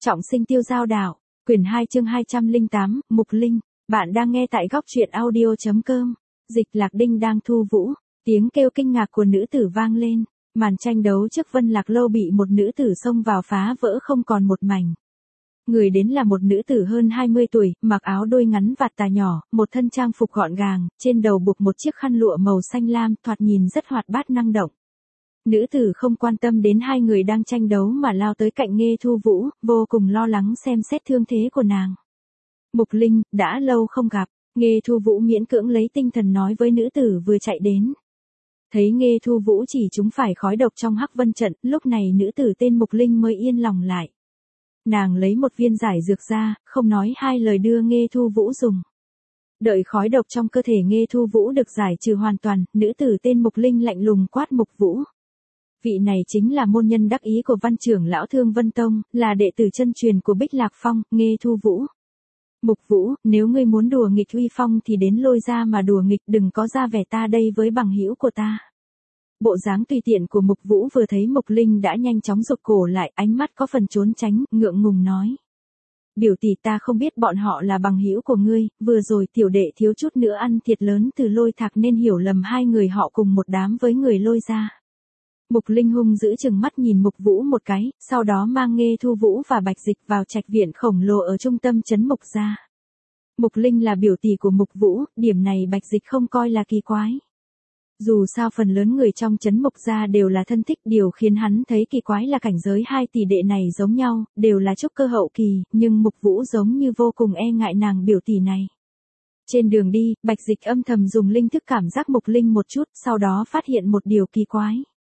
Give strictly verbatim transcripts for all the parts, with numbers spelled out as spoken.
Trọng sinh tiêu giao đảo, quyển hai chương hai trăm lẻ tám, Mục Linh, bạn đang nghe tại góc truyện audio.com, dịch Lạc Đinh đang thu vũ, tiếng kêu kinh ngạc của nữ tử vang lên, màn tranh đấu trước Vân Lạc Lâu bị một nữ tử xông vào phá vỡ không còn một mảnh. Người đến là một nữ tử hơn hai mươi tuổi, mặc áo đôi ngắn vạt tà nhỏ, một thân trang phục gọn gàng, trên đầu buộc một chiếc khăn lụa màu xanh lam, thoạt nhìn rất hoạt bát năng động. Nữ tử không quan tâm đến hai người đang tranh đấu mà lao tới cạnh Nghê Thu Vũ, vô cùng lo lắng xem xét thương thế của nàng. Mục Linh, đã lâu không gặp, Nghê Thu Vũ miễn cưỡng lấy tinh thần nói với nữ tử vừa chạy đến. Thấy Nghê Thu Vũ chỉ trúng phải khói độc trong Hắc Vân trận, lúc này nữ tử tên Mục Linh mới yên lòng lại. Nàng lấy một viên giải dược ra, không nói hai lời đưa Nghê Thu Vũ dùng. Đợi khói độc trong cơ thể Nghê Thu Vũ được giải trừ hoàn toàn, nữ tử tên Mục Linh lạnh lùng quát Mục Vũ. Vị này chính là môn nhân đắc ý của Văn trưởng lão Thương Vân Tông, là đệ tử chân truyền của Bích Lạc Phong, Nghê Thu Vũ. Mục Vũ, nếu ngươi muốn đùa nghịch uy phong thì đến Lôi ra mà đùa nghịch, đừng có ra vẻ ta đây với bằng hữu của ta. Bộ dáng tùy tiện của Mục Vũ vừa thấy Mục Linh đã nhanh chóng rụt cổ lại, ánh mắt có phần trốn tránh, ngượng ngùng nói. Biểu tỷ, ta không biết bọn họ là bằng hữu của ngươi, vừa rồi tiểu đệ thiếu chút nữa ăn thiệt lớn từ Lôi Thạc nên hiểu lầm hai người họ cùng một đám với người Lôi ra. Mục Linh hung giữ chừng mắt nhìn Mục Vũ một cái, sau đó mang Nghê Thu Vũ và Bạch Dịch vào trạch viện khổng lồ ở trung tâm trấn Mục gia. Mục Linh là biểu tỷ của Mục Vũ, điểm này Bạch Dịch không coi là kỳ quái. Dù sao phần lớn người trong trấn Mục gia đều là thân thích, điều khiến hắn thấy kỳ quái là cảnh giới hai tỷ đệ này giống nhau, đều là trúc cơ hậu kỳ, nhưng Mục Vũ giống như vô cùng e ngại nàng biểu tỷ này. Trên đường đi, Bạch Dịch âm thầm dùng linh thức cảm giác Mục Linh một chút, sau đó phát hiện một điều kỳ quái.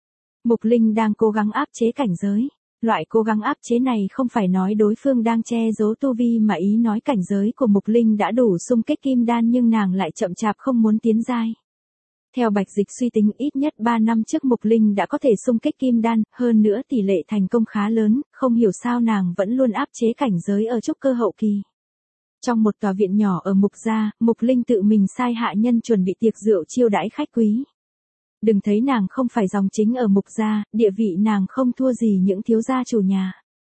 Mục Linh đang cố gắng áp chế cảnh giới. Loại cố gắng áp chế này không phải nói đối phương đang che giấu tu vi mà ý nói cảnh giới của Mục Linh đã đủ xung kích kim đan nhưng nàng lại chậm chạp không muốn tiến giai. Theo Bạch Dịch suy tính ít nhất ba năm trước Mục Linh đã có thể xung kích kim đan, hơn nữa tỷ lệ thành công khá lớn, không hiểu sao nàng vẫn luôn áp chế cảnh giới ở trúc cơ hậu kỳ. Trong một tòa viện nhỏ ở Mục gia, Mục Linh tự mình sai hạ nhân chuẩn bị tiệc rượu chiêu đãi khách quý. Đừng thấy nàng không phải dòng chính ở Mục gia, địa vị nàng không thua gì những thiếu gia chủ nhà.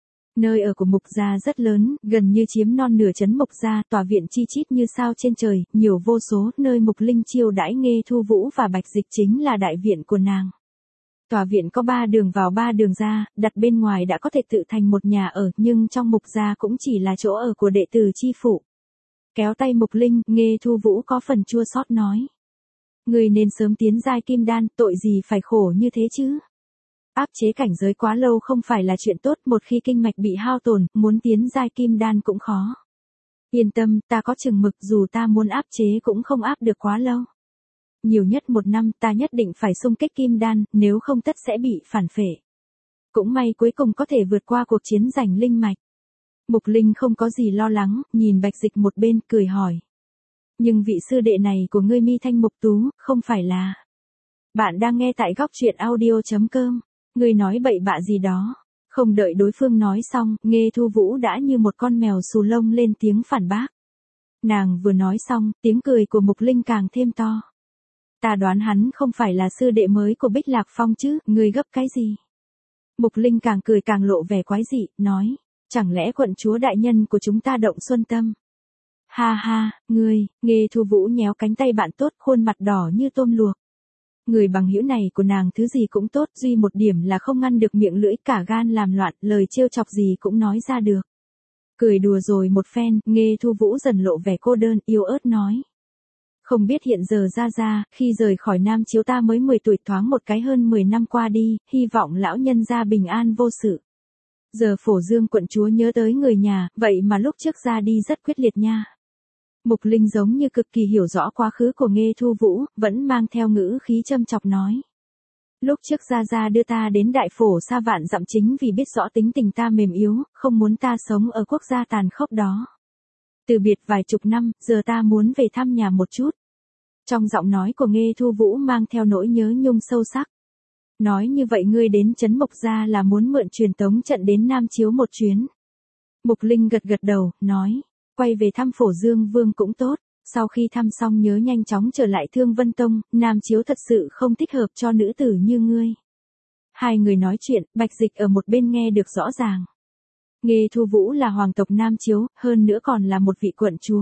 Nơi ở của Mục gia rất lớn, gần như chiếm non nửa trấn Mục gia, tòa viện chi chít như sao trên trời, nhiều vô số, nơi Mục Linh chiêu đãi Nghê Thu Vũ và Bạch Dịch chính là đại viện của nàng. Tòa viện có ba đường vào ba đường ra, đặt bên ngoài đã có thể tự thành một nhà ở, nhưng trong Mục gia cũng chỉ là chỗ ở của đệ tử chi phủ. Kéo tay Mục Linh, Nghê Thu Vũ có phần chua xót nói. Người nên sớm tiến giai kim đan, tội gì phải khổ như thế chứ. Áp chế cảnh giới quá lâu không phải là chuyện tốt, một khi kinh mạch bị hao tổn, muốn tiến giai kim đan cũng khó. Yên tâm, ta có chừng mực, dù ta muốn áp chế cũng không áp được quá lâu. Nhiều nhất một năm ta nhất định phải xung kích kim đan, nếu không tất sẽ bị phản phệ. Cũng may cuối cùng có thể vượt qua cuộc chiến giành linh mạch. Mục Linh không có gì lo lắng, nhìn Bạch Dịch một bên, cười hỏi. Nhưng vị sư đệ này của ngươi mi thanh mục tú, không phải là... Bạn đang nghe tại góc truyện audio.com, ngươi nói bậy bạ gì đó. Không đợi đối phương nói xong, Nghê Thu Vũ đã như một con mèo xù lông lên tiếng phản bác. Nàng vừa nói xong, tiếng cười của Mục Linh càng thêm to. Ta đoán hắn không phải là sư đệ mới của Bích Lạc Phong chứ, ngươi gấp cái gì? Mục Linh càng cười càng lộ vẻ quái dị, nói, chẳng lẽ quận chúa đại nhân của chúng ta Động Xuân Tâm? Ha ha, ngươi, Nghê Thu Vũ nhéo cánh tay bạn tốt, khuôn mặt đỏ như tôm luộc. Người bằng hữu này của nàng thứ gì cũng tốt, duy một điểm là không ngăn được miệng lưỡi, cả gan làm loạn, lời trêu chọc gì cũng nói ra được. Cười đùa rồi một phen, Nghê Thu Vũ dần lộ vẻ cô đơn, yếu ớt nói. Không biết hiện giờ ra ra, khi rời khỏi Nam Chiếu ta mới mười tuổi, thoáng một cái hơn mười năm qua đi, hy vọng lão nhân gia bình an vô sự. Giờ Phổ Dương quận chúa nhớ tới người nhà, vậy mà lúc trước ra đi rất quyết liệt nha. Mục Linh giống như cực kỳ hiểu rõ quá khứ của Nghê Thu Vũ, vẫn mang theo ngữ khí châm chọc nói. Lúc trước Gia Gia đưa ta đến đại phổ xa vạn dặm chính vì biết rõ tính tình ta mềm yếu, không muốn ta sống ở quốc gia tàn khốc đó. Từ biệt vài chục năm, giờ ta muốn về thăm nhà một chút. Trong giọng nói của Nghê Thu Vũ mang theo nỗi nhớ nhung sâu sắc. Nói như vậy ngươi đến trấn Mục gia là muốn mượn truyền tống trận đến Nam Chiếu một chuyến. Mục Linh gật gật đầu, nói. Quay về thăm Phổ Dương Vương cũng tốt, sau khi thăm xong nhớ nhanh chóng trở lại Thương Vân Tông, Nam Chiếu thật sự không thích hợp cho nữ tử như ngươi. Hai người nói chuyện, Bạch Dịch ở một bên nghe được rõ ràng. Nghê Thu Vũ là hoàng tộc Nam Chiếu, hơn nữa còn là một vị quận chúa.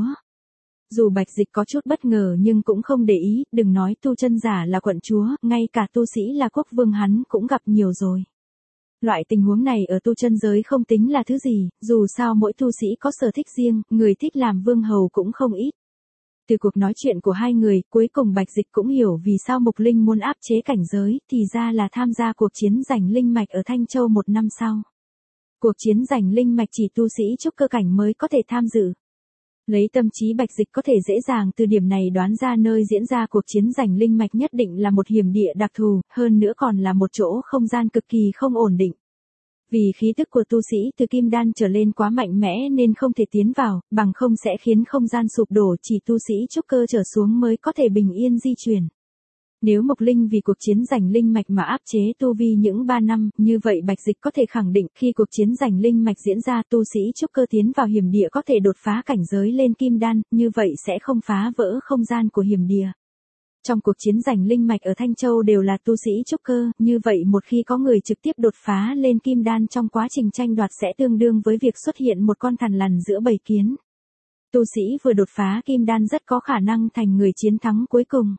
Dù Bạch Dịch có chút bất ngờ nhưng cũng không để ý, đừng nói tu chân giả là quận chúa, ngay cả tu sĩ là quốc vương hắn cũng gặp nhiều rồi. Loại tình huống này ở tu chân giới không tính là thứ gì, dù sao mỗi tu sĩ có sở thích riêng, người thích làm vương hầu cũng không ít. Từ cuộc nói chuyện của hai người, cuối cùng Bạch Dịch cũng hiểu vì sao Mục Linh muốn áp chế cảnh giới, thì ra là tham gia cuộc chiến giành linh mạch ở Thanh Châu một năm sau. Cuộc chiến giành linh mạch chỉ tu sĩ trúc cơ cảnh mới có thể tham dự. Lấy tâm trí Bạch Dịch có thể dễ dàng từ điểm này đoán ra nơi diễn ra cuộc chiến giành linh mạch nhất định là một hiểm địa đặc thù, hơn nữa còn là một chỗ không gian cực kỳ không ổn định. Vì khí tức của tu sĩ từ kim đan trở lên quá mạnh mẽ nên không thể tiến vào, bằng không sẽ khiến không gian sụp đổ, chỉ tu sĩ trúc cơ trở xuống mới có thể bình yên di chuyển. Nếu Mộc Linh vì cuộc chiến giành linh mạch mà áp chế tu vi những ba năm, như vậy Bạch Dịch có thể khẳng định khi cuộc chiến giành linh mạch diễn ra tu sĩ trúc cơ tiến vào hiểm địa có thể đột phá cảnh giới lên kim đan, như vậy sẽ không phá vỡ không gian của hiểm địa. Trong cuộc chiến giành linh mạch ở Thanh Châu đều là tu sĩ trúc cơ, như vậy một khi có người trực tiếp đột phá lên kim đan trong quá trình tranh đoạt sẽ tương đương với việc xuất hiện một con thằn lằn giữa bầy kiến. Tu sĩ vừa đột phá kim đan rất có khả năng thành người chiến thắng cuối cùng.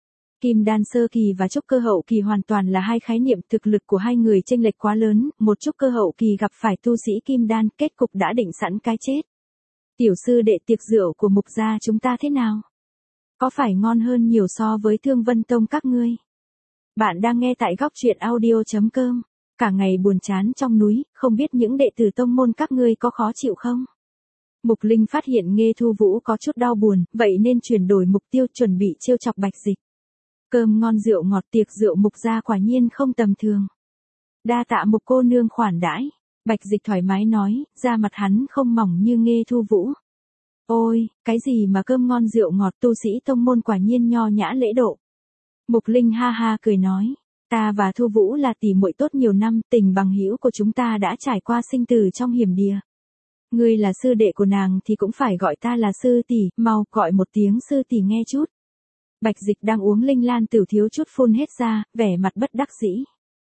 Kim đan sơ kỳ và trúc cơ hậu kỳ hoàn toàn là hai khái niệm, thực lực của hai người chênh lệch quá lớn, một trúc cơ hậu kỳ gặp phải tu sĩ kim đan, kết cục đã định sẵn cái chết. Tiểu sư đệ, tiệc rượu của Mục gia chúng ta thế nào? Có phải ngon hơn nhiều so với Thương Vân Tông các ngươi? Bạn đang nghe tại góc truyện audio chấm com. Cả ngày buồn chán trong núi, không biết những đệ tử tông môn các ngươi có khó chịu không? Mục Linh phát hiện Nghê Thu Vũ có chút đau buồn, vậy nên chuyển đổi mục tiêu, chuẩn bị trêu chọc Bạch Dịch. Cơm ngon rượu ngọt, tiệc rượu Mục gia quả nhiên không tầm thường. Đa tạ Mục cô nương khoản đãi. Bạch Dịch thoải mái nói, da mặt hắn không mỏng như Nghê Thu Vũ. Ôi, cái gì mà cơm ngon rượu ngọt, tu sĩ tông môn quả nhiên nho nhã lễ độ. Mục Linh ha ha cười nói, ta và Thu Vũ là tỷ muội tốt nhiều năm, tình bằng hữu của chúng ta đã trải qua sinh tử trong hiểm địa. Ngươi là sư đệ của nàng thì cũng phải gọi ta là sư tỷ, mau gọi một tiếng sư tỷ nghe chút. Bạch Dịch đang uống linh lan tửu thiếu chút phun hết ra, vẻ mặt bất đắc dĩ.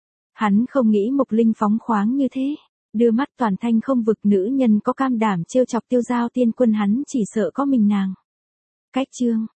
Hắn không nghĩ Mục Linh phóng khoáng như thế. Đưa mắt toàn thanh không vực, nữ nhân có cam đảm trêu chọc Tiêu Giao Tiên Quân hắn chỉ sợ có mình nàng. Cách chương